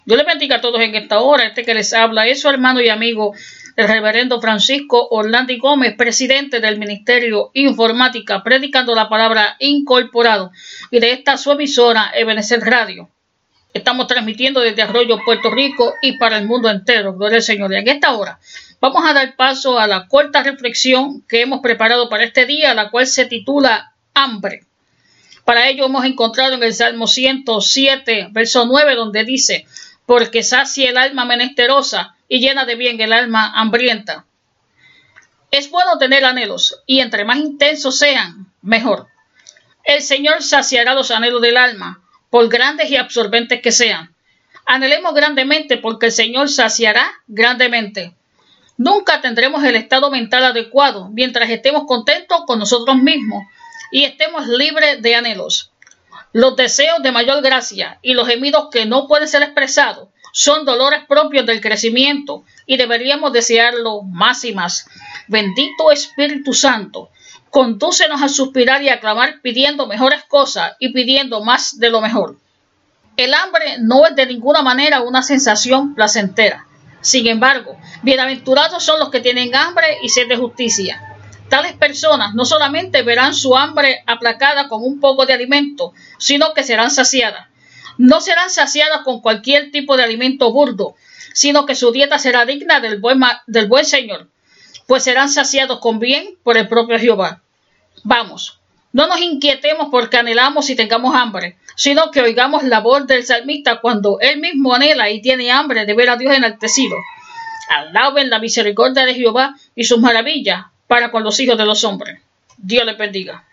Dios les bendiga a todos en esta hora. Este que les habla es su hermano y amigo, el reverendo Francisco Orlandi Gómez, presidente del Ministerio Informática, predicando la palabra incorporado, y de esta su emisora, Ebenezer Radio. Estamos transmitiendo desde Arroyo, Puerto Rico, y para el mundo entero. Gloria al Señor. Y en esta hora vamos a dar paso a la corta reflexión que hemos preparado para este día, la cual se titula Hambre. Para ello hemos encontrado en el Salmo 107, verso 9, donde dice: porque sacia el alma menesterosa y llena de bien el alma hambrienta. Es bueno tener anhelos, y entre más intensos sean, mejor. El Señor saciará los anhelos del alma, por grandes y absorbentes que sean. Anhelemos grandemente, porque el Señor saciará grandemente. Nunca tendremos el estado mental adecuado mientras estemos contentos con nosotros mismos y estemos libres de anhelos. Los deseos de mayor gracia y los gemidos que no pueden ser expresados son dolores propios del crecimiento y deberíamos desearlo más y más. Bendito Espíritu Santo, condúcenos a suspirar y a clamar pidiendo mejores cosas y pidiendo más de lo mejor. El hambre no es de ninguna manera una sensación placentera. Sin embargo, bienaventurados son los que tienen hambre y sed de justicia. Tales personas no solamente verán su hambre aplacada con un poco de alimento, sino que serán saciadas. No serán saciadas con cualquier tipo de alimento burdo, sino que su dieta será digna del buen Señor, pues serán saciados con bien por el propio Jehová. Vamos, no nos inquietemos porque anhelamos y tengamos hambre, sino que oigamos la voz del salmista cuando él mismo anhela y tiene hambre de ver a Dios enaltecido. Alaben la misericordia de Jehová y sus maravillas para con los hijos de los hombres. Dios les bendiga.